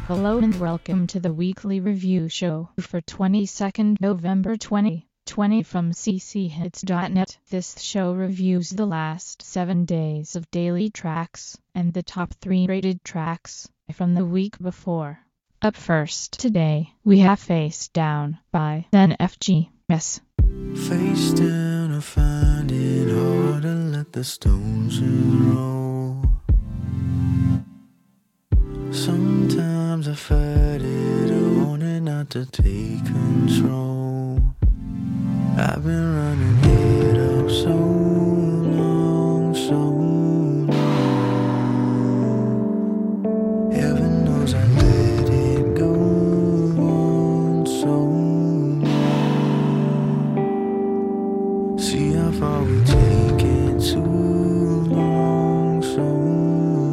Hello and welcome to the weekly review show for 22nd November 2020 from cchits.net. This show reviews the last 7 days of daily tracks and the top 3 rated tracks from the week before. Up first today, we have Face Down by NFGS. Face down, I find it hard to let the stones roll. Sometimes I fight it, I want it not to take control. I've been running it up so long, so long. Heaven knows I let it go on so long. See how far we take it too long, so long.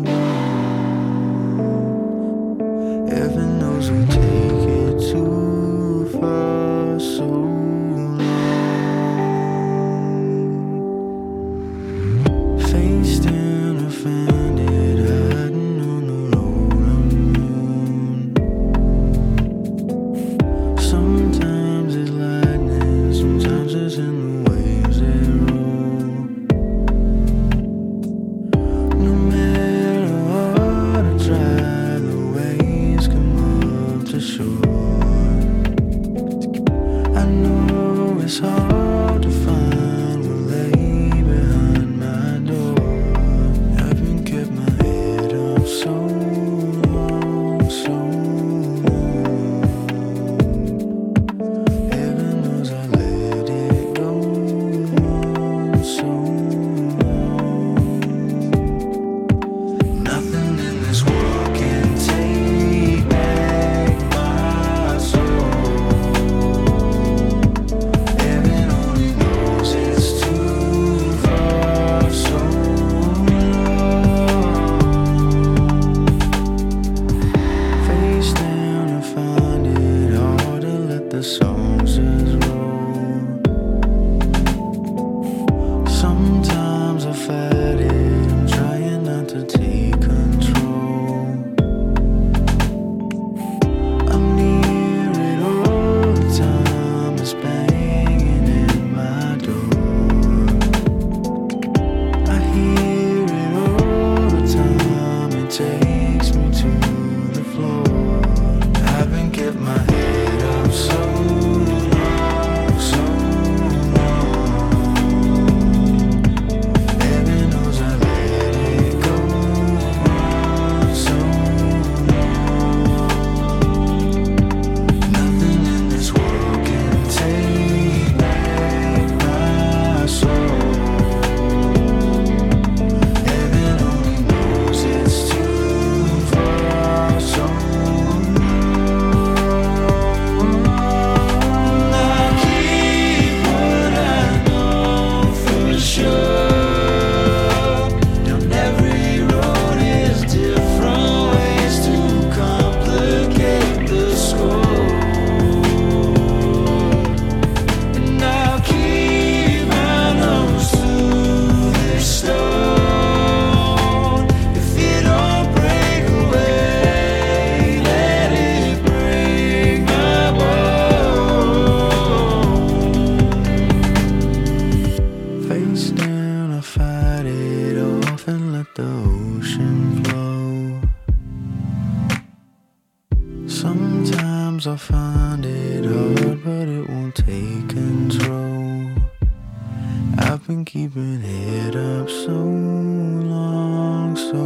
Heaven knows we take it too far, so long. Face down, I find it hiding on the road I'm on. Sometimes it's lightning, sometimes it's in the waves that roll. No matter what I try, the waves come up to shore. I know it's hard to find what lay behind my door. I've been kept my head up so long, so long. Heaven knows I let it go on so long. Nothing in this world can take back my soul. Heaven only knows it's too far, so long. Face down, I find it hard to let the songs just roll. Sometimes I fight it, I'm trying not to take control. I'm near it all the time, it's banging at my door. I hear it all the time, it takes me to the floor. I've been kept my head up so long, so long. Heaven knows I let it go on so long. Nothing in this world can take back my soul. Heaven only knows it's too far, so long. I keep what I know for sure. Down every road is different ways to complicate the score. And I'll keep my nose to this stone. If it don't break away, let it break my bone. Face down, I fight it off and let the ocean flow. Sometimes I find it hard, but it won't take control. I've been keeping it up so long, so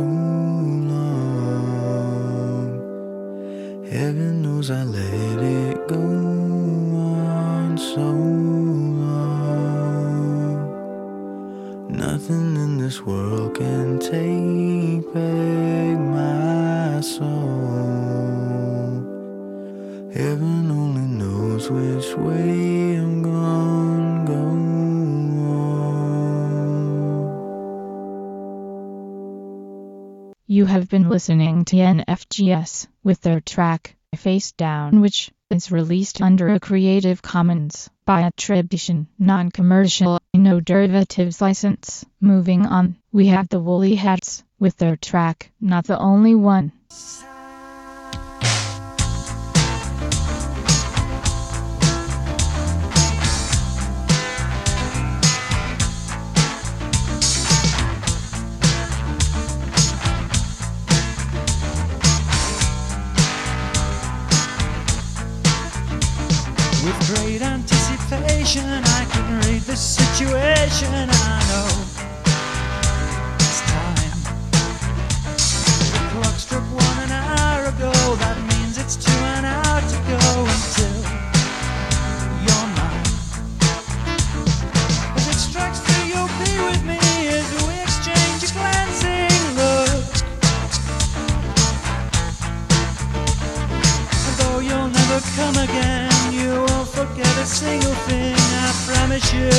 long. Heaven knows I let it go on so long. Nothing in this world can take back my soul. Heaven only knows which way I'm gonna go on. You have been listening to NFGS with their track Face Down, which is released under a Creative Commons by attribution, non-commercial, no derivatives license. Moving on, we have the Woolly Hats with their track Not the Only One. desperation. I know it's time. The clock struck 1 an hour ago. That means it's 2 an hour to go until you're mine. As it strikes 3, you'll be with me as we exchange a glancing look. And though you'll never come again, you won't forget a single thing, I promise you.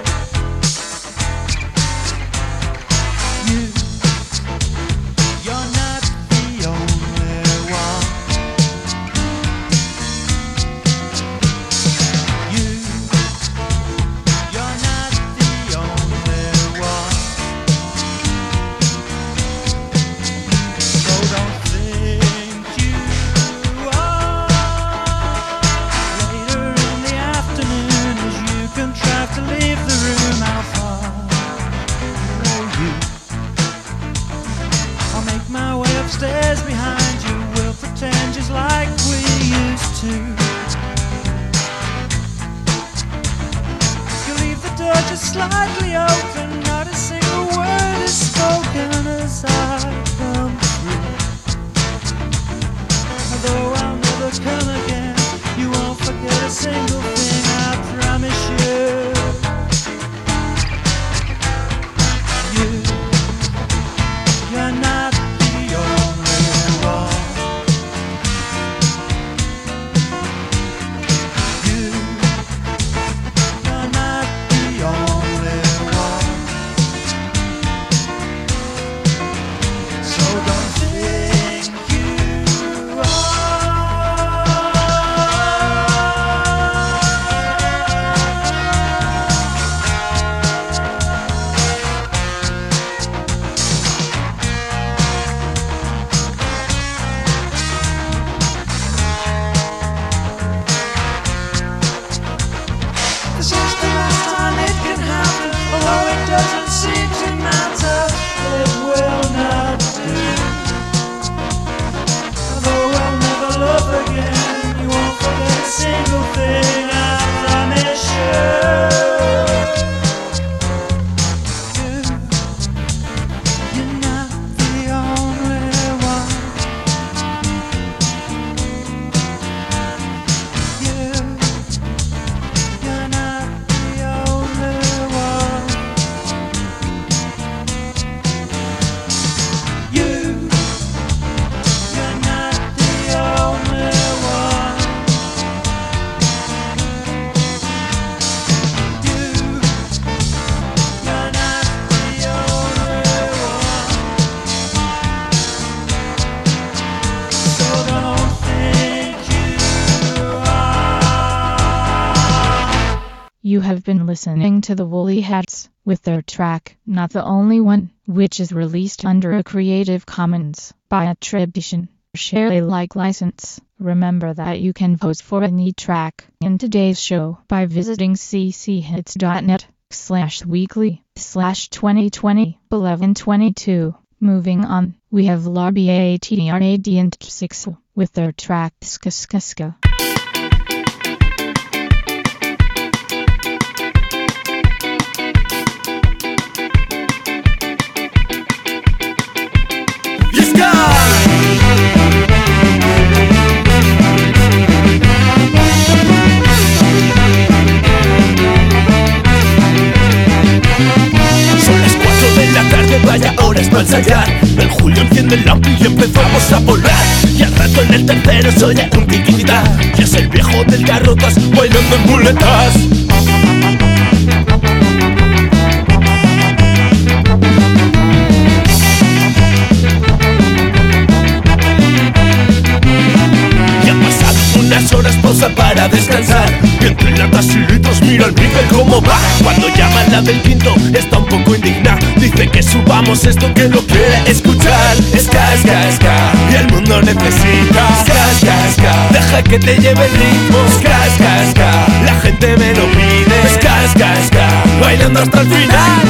You're not the only one. You're not the only one. So don't think you are. Later in the afternoon, as you contrive to leave the room, how far below you? I'll make my way upstairs behind you. We'll pretend just like we used to. You leave the door just slightly open. Not a single word is spoken as I come through. Although I'll never come again, you won't forget a single thing, I promise you. You're not the only one. You're not the only one. So don't think you This is the last time it can happen, although it doesn't seem to matter. It will not do. Although we'll never love again, you won't forget a single thing, I promise you. You're not the only one. You're not the only one. You're not the only one. You're not the only one. So don't think you are. You have been listening to the Woolly Hats with their track Not the Only One, which is released under a Creative Commons by attribution, share Alike license. Remember that you can vote for any track in today's show by visiting cchits.net/weekly/2020-1122. Moving on, we have Larbiatrad and 6 with their track Ska Ska Ska. Son las 4 de la tarde, vaya horas para ensayar. El Julio enciende el ampli y empezamos a volar. Y al rato en el tercero se oye un tiquitita. Y es el viejo del Carrotas bailando en muletas. Y han pasado unas horas pausa para descansar. Y entre latas y litros mira al Miguel cómo va. Cuando llama la del quinto está un poco indignada. Dice que subamos esto que lo quiere escuchar. Ska, ska, ska, y el mundo necesita ska, ska, ska. Deja que te lleve el ritmo. Ska, ska, ska, la gente me lo pide. Ska, ska, ska, bailando hasta el final.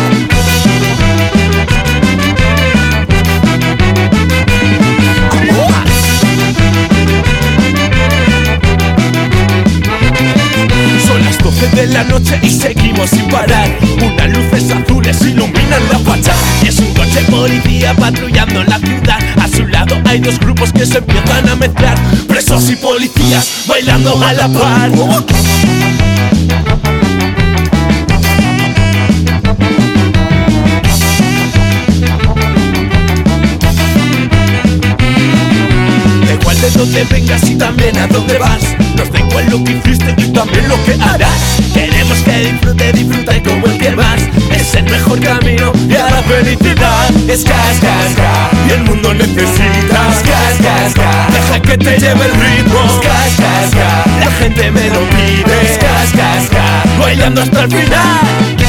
Son las las 12 de la noche y seguimos sin parar. Unas luces azules iluminan la fachada y es un coche policía patrullando la ciudad. A su lado hay dos grupos que se empiezan a mezclar, presos y policías bailando a la par. Da igual de dónde vengas y también a dónde vas, nos da igual lo que hiciste y también lo que harás. Queremos que disfrute como el que más, es el mejor camino y a la felicidad. Es ska, y el mundo necesita ska, deja que te lleve el ritmo. Ska, la gente me lo pide. Ska, bailando hasta el final.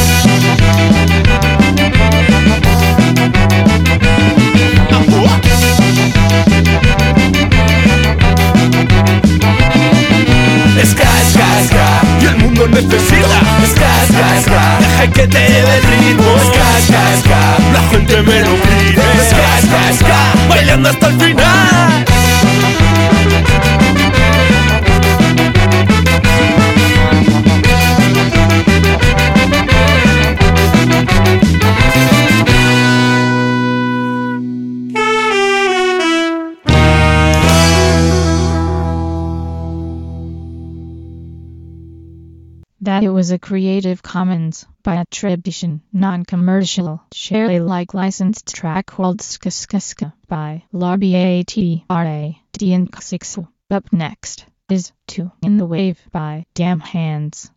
Ska, y el mundo necesita ska, deja que te lleve el ritmo. Ska, la gente me lo pide. Ska, bailando hasta el final. That it was a Creative Commons by attribution, non-commercial, share Alike licensed track called Ska Ska Ska by LarBATRA DN6. Up next is Two in the Wave by Damn Hands.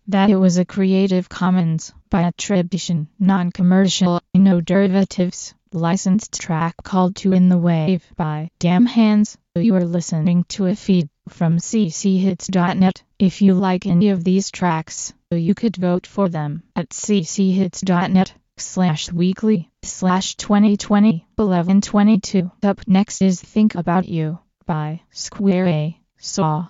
that it was a Creative Commons by attribution, non-commercial, no derivatives, licensed track called Two in the Wave by Damn Hands. You are listening to a feed from cchits.net. If you like any of these tracks, you could vote for them at cchits.net/weekly/2020-1122. Up next is Think About You by Square A Saw.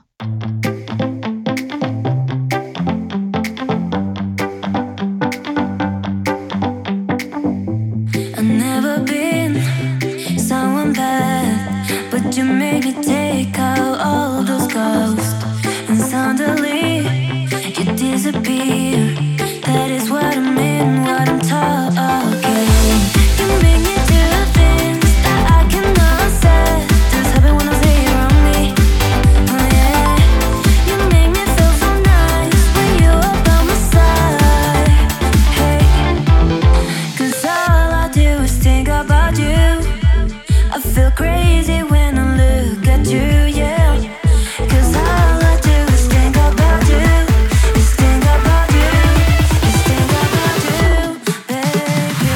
You made me take out all those ghosts, and suddenly you disappear. That is what I mean, what I'm talking. You make me do things that I cannot say. Just happen when I say you're on me. Oh yeah. You make me feel so nice when you're by my side. Hey, 'cause all I do is think about you. I feel crazy when I look at you, yeah. 'Cause all I do is think about you. Is think about you. Is think about you, baby.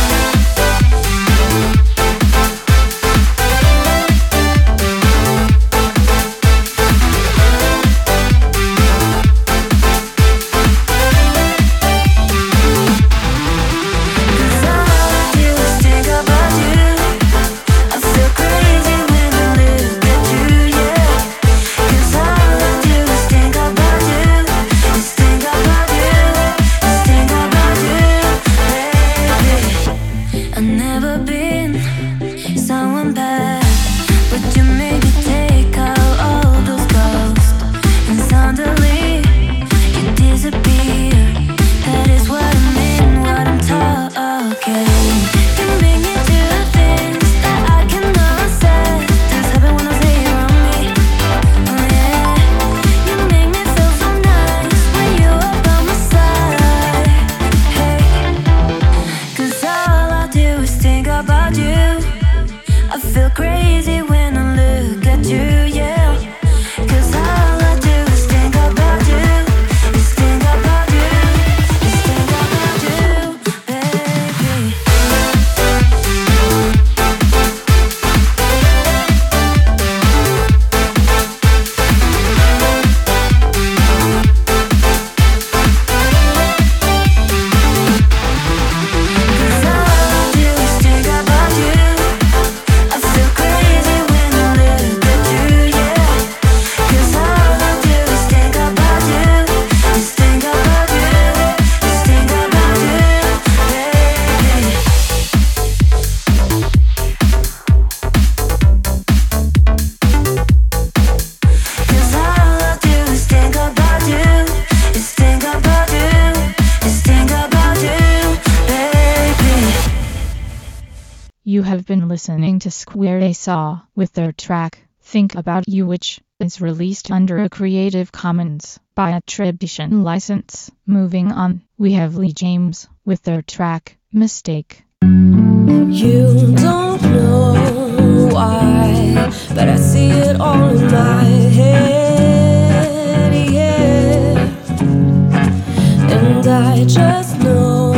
You have been listening to Square A Saw with their track, Think About You, which is released under a Creative Commons by attribution license. Moving on, we have Lee James with their track, Mistake. You don't know why, but I see it all in my head, yeah. And I just know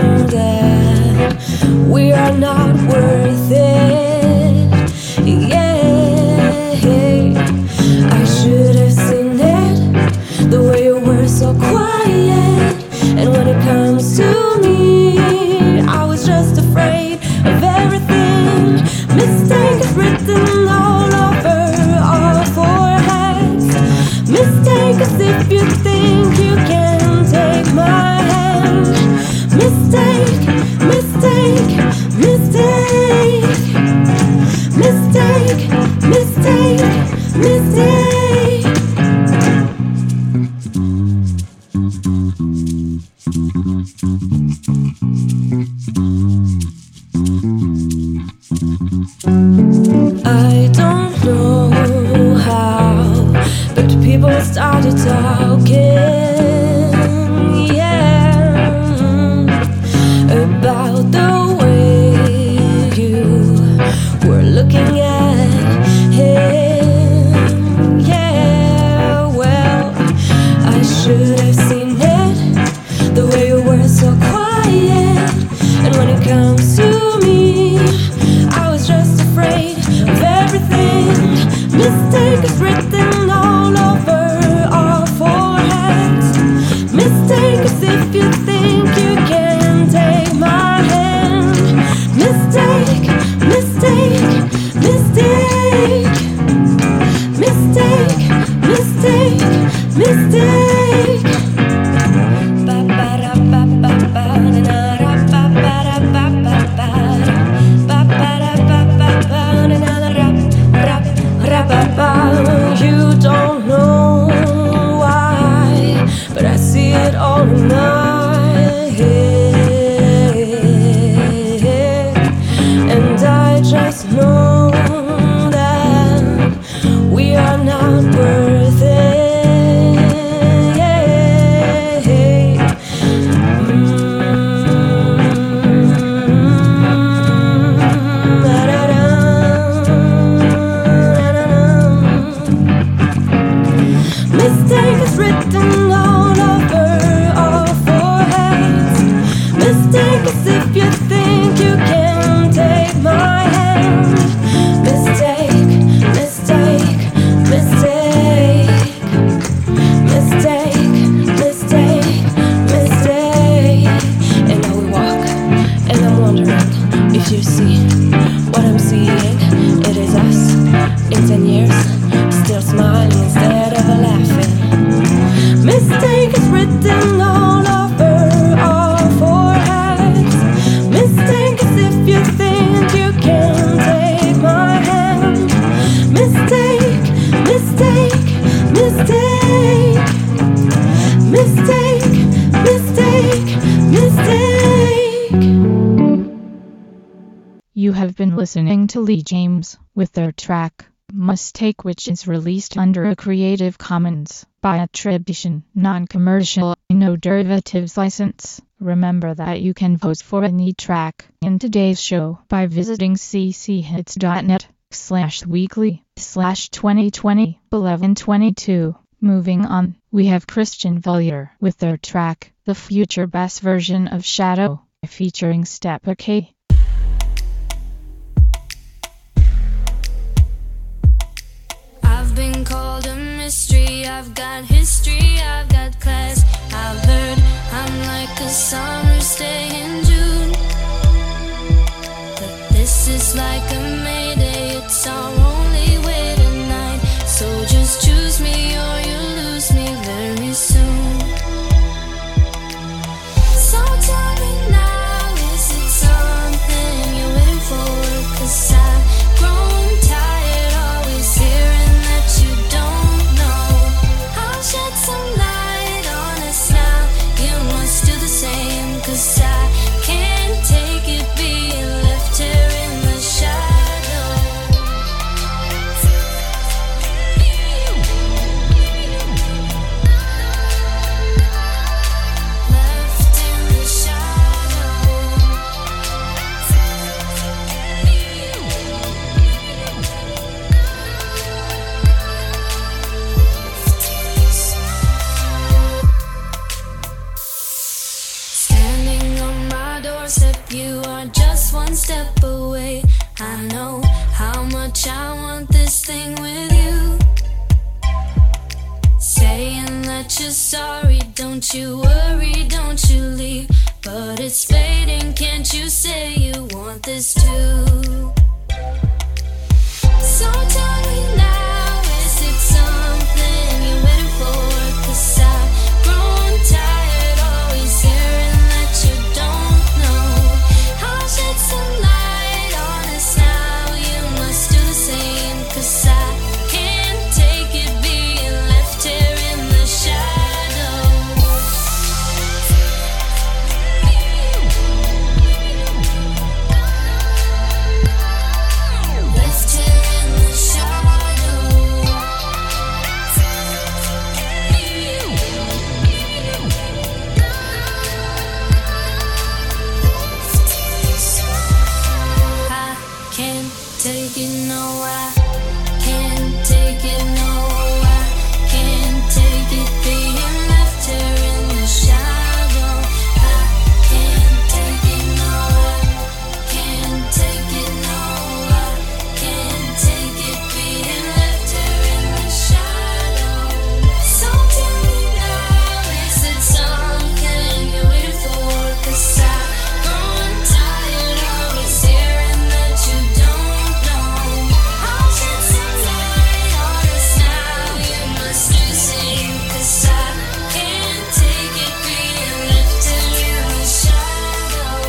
that we are not worth it, yeah. I should have seen it, the way you were so quiet. And when it comes to me, I was just afraid of everything. Mistake is written all over our foreheads. Mistake as if you think you can take my hand. Mistake, mistake, mistake. Mistake, mistake, mistake. in 10 years, still smiling instead of laughing. Mistake is written all over our foreheads. Mistake is if you think you can take my hand. Mistake, mistake, mistake. Mistake, mistake, mistake. You have been listening to Lee James with their track Mistake, which is released under a Creative Commons by attribution, non-commercial, no derivatives license. Remember that you can vote for any track in today's show by visiting cchits.net/weekly/2020-1122. Moving on, we have Christian Valier with their track The Future Bass version of Shadow, featuring Step OK. I've been called a mystery, I've got history, I've got class. I've heard I'm like a summer's day in June, but this is like a Mayday, it's our only way tonight. So just choose me or you'll lose me very soon. So tell me now, is it something you're waiting for? 'Cause I've grown tired always hearing that you don't know. I'll shed some light on us now, you must do the same. 'Cause I can't take it being left here in the shadow. Left in the shadow. Standing on my doorstep, you are just one step away. I know how much I want this thing with you. Saying that you're sorry, don't you worry, don't you leave. But it's fading, can't you say you want this too? So tell me now, is it something you're waiting for? 'Cause I've grown tired always hearing that you don't know. I'll shed some light on us now, you must do the same. 'Cause I can't take it being left here in the shadow. Left here in the shadow. I can't take it, no, I can't take it, no, I can't take it being left here in the shadow. I can't take it, no, I can't take it, no, I can't take it being left here in the shadow. So tell me now, is it something you're waiting for? 'Cause I've grown tired always hearing that you don't know. I'll shed some light on us now, you must do the same. 'Cause I can't take it being left here in the shadow.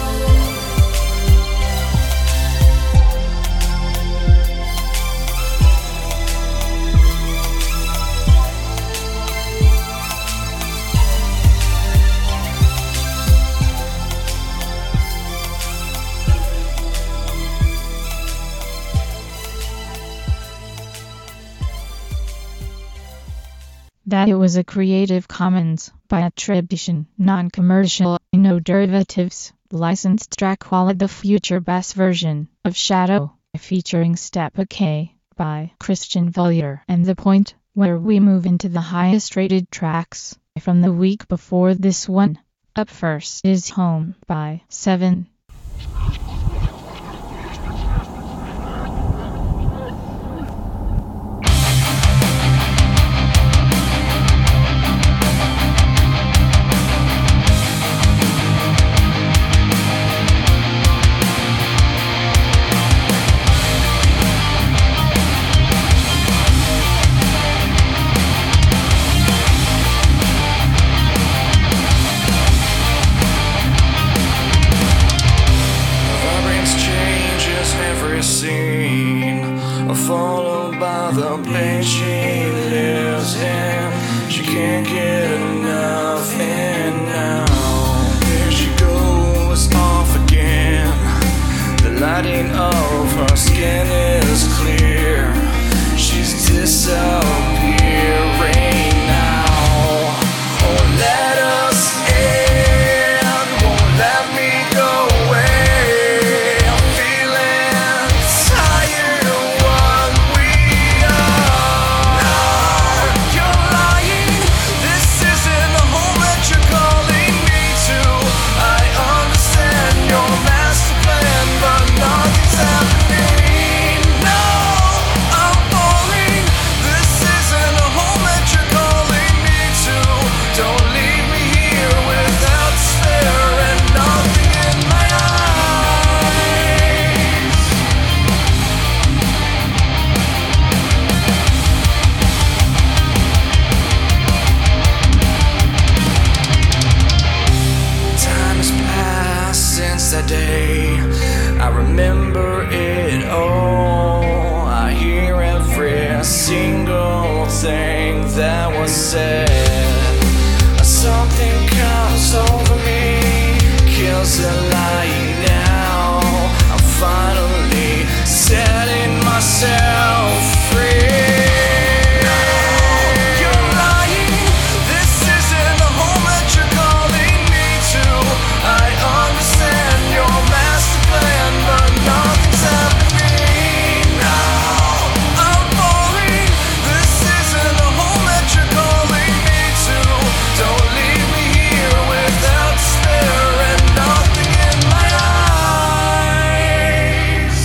That it was a Creative Commons by attribution, non-commercial, no derivatives, licensed track called The Future Bass version of Shadow, featuring Step OK by Christian Valier. And the point where we move into the highest rated tracks from the week before this one. Up first is Home by 7. by the pain she lives in. She can't get enough, and now there she goes off again. The lighting of her skin is clear. She's disappearing now. Oh, let us in, won't let me go away. I'm feeling tired of what we are. You're lying, this isn't the home that you're calling me to. I understand your master plan, but nothing's happening. No, I'm falling. This isn't the home that you're calling me to. Don't leave me here without despair and nothing in my eyes. Time has passed since that day. I remember it all. I hear every single thing that was said. Something comes over me, kills the lying now. I'm finally setting myself free. You're lying, this isn't the home that you're calling me to. I understand your master plan, but nothing's happening now. I'm falling, this isn't the home that you're calling me to. Don't leave me here without despair and nothing in my eyes.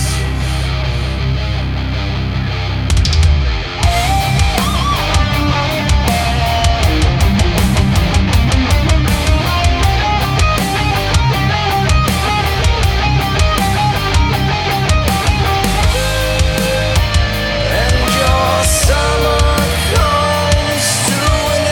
And your summer comes to an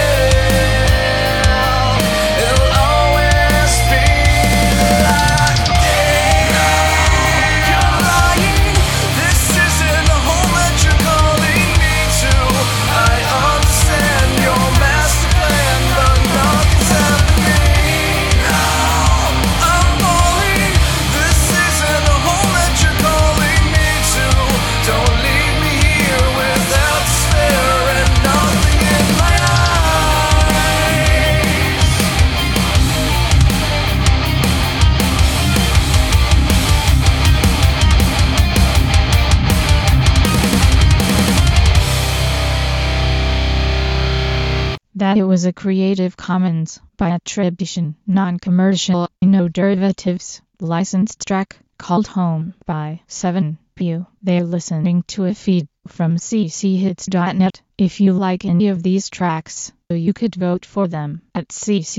end. It'll always be like this. You're lying, this isn't the home that you're calling me to. I understand your master plan, but nothing's happening now. I'm falling, this isn't the home that you're calling me to. Don't leave me here without despair and nothing in my eyes. That it was a Creative Commons by attribution, non-commercial, no derivatives, licensed track called Home by 7view. They're listening to a feed from cchits.net. If you like any of these tracks, you could vote for them at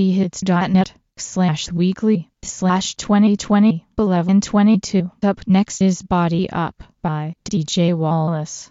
cchits.net/weekly/2020-1122. Up next is Body Up by DJ Wallace.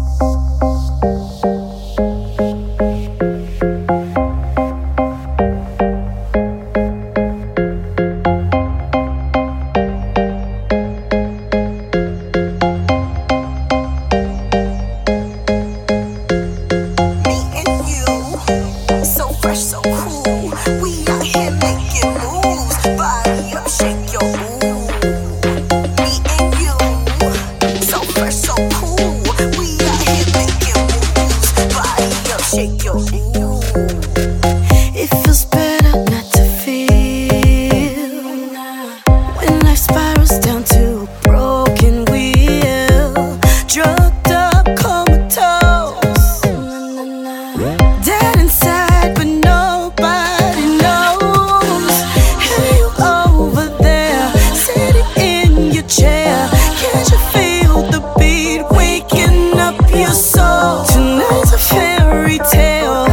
Me and you, so fresh, so cool. We out here making moves. Body up, shake your boo. Me and you, so fresh, so cool. We out here making moves. Body up, shake your boo. It feels better not to feel when life spirals down to a broken wheel. Drugged up, comatose. Dead inside, but nobody knows. Hey, you over there, sitting in your chair. Can't you feel the beat waking up your soul? Tonight's a fairy tale.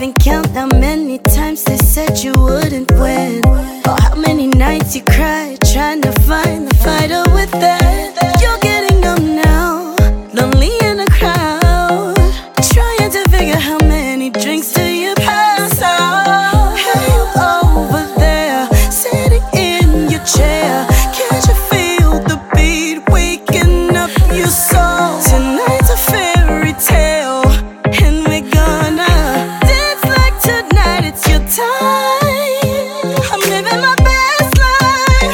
even count how many times they said you wouldn't win, or how many nights you cried trying to find the fighter within. You're getting numb now, lonely in a crowd, trying to figure how many drinks till you pass out. Hey, you over there, sitting in your chair, can't you feel the beat waking up your soul? Tonight's a fairy tale, and we're gonna dance like tonight it's your time. I'm living my best life,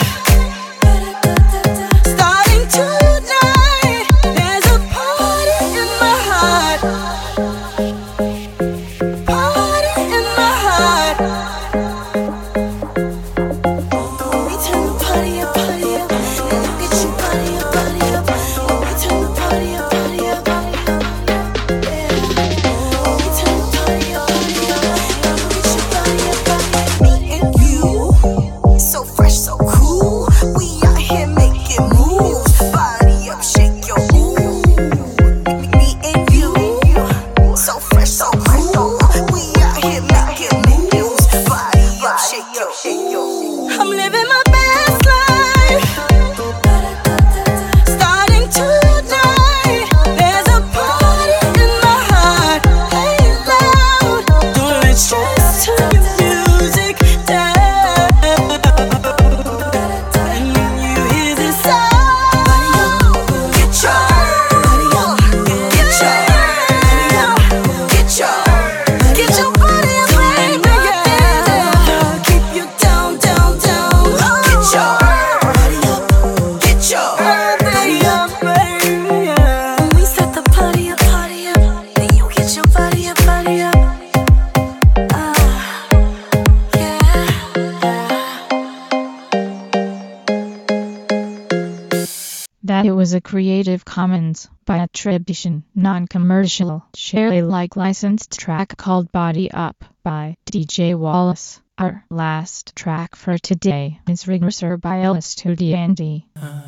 starting tonight. There's a party in my heart, party in my heart. We turn the party up, and you get your body up, we turn the party up, yeah. We turn the party up, and you get your body up. Me and you, so fresh, so cool. We out here making moves. Body up, shake your boo. Me and you, so fresh, so cool. We out here making moves. Body up, shake your boo. I'm living my best life, starting tonight. There's a party in my heart. Play it loud, don't let stress turn your music down. And when you hear this sound, get your body up, get your body up, baby. Keep you down, down, down. Get your body up, get your body up, baby. When we set the party up, then you get your body up, yeah. That it was a Creative Commons by attribution, non-commercial, share Alike licensed track called Body Up by DJ Wallace. Our last track for today is Regressor by El Estudiante.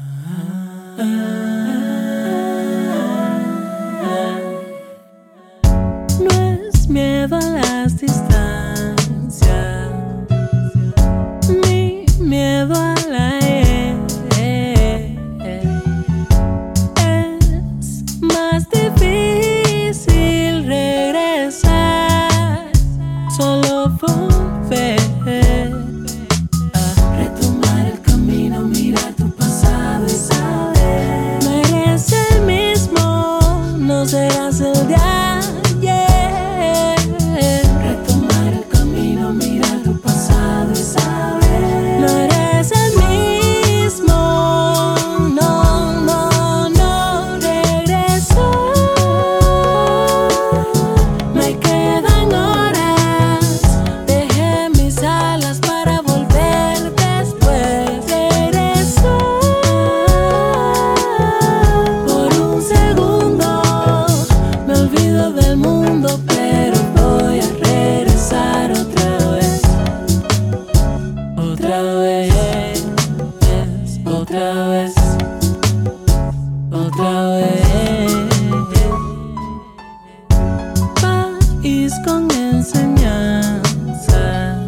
No es miedo a las distancias, ni miedo a la es más difícil regresar, solo volver a retomar el camino, mirar tu pasado y saber no eres el mismo, no serás el de ayer. Retomar el camino, mirar tu pasado y saber no eres el mismo, no regresó. Me quedan horas, dejé mis alas para volver después. Regresó por un segundo, me olvido del mundo, pero voy a regresar otra vez, otra vez, otra vez, otra vez. País con enseñanza,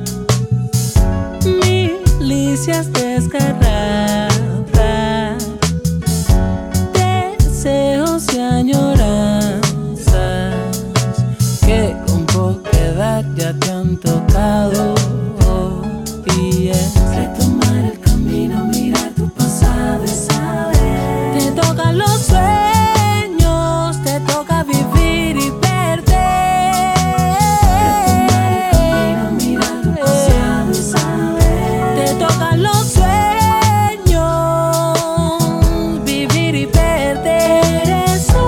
milicias desgarradas, deseos y añoranzas que con poca edad ya te han tocado. Y es retomar el camino, mirar tu pasado y saber. Te tocan los sueños, te toca vivir y perder. Retomar el camino, mirar tu pasado y saber. Te tocan los sueños, vivir y perder. Eso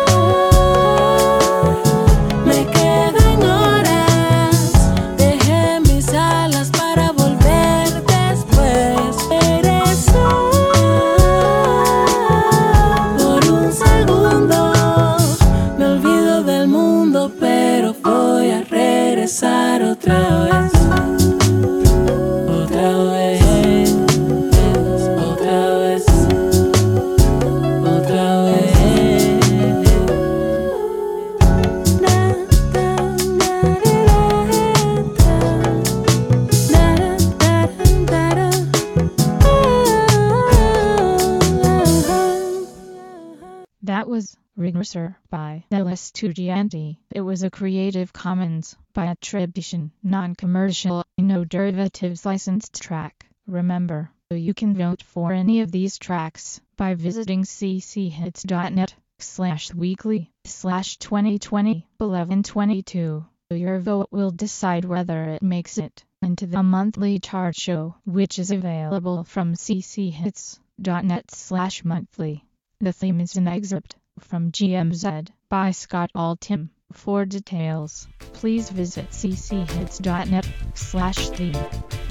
me quedan horas, dejé mis alas para volver después. Regresó por un segundo, me olvido del mundo, pero voy a regresar otra vez, otra vez, otra vez, otra vez. Na, na, na, na, na. Sorcerer by Ella Studianti. It was a Creative Commons by attribution, non-commercial, no derivatives licensed track. Remember, you can vote for any of these tracks by visiting cchits.net/weekly/2020-1122. Your vote will decide whether it makes it into the monthly chart show, which is available from cchits.net/monthly. The theme is an excerpt from GMZ by Scott Altham. For details, please visit cchits.net/theme.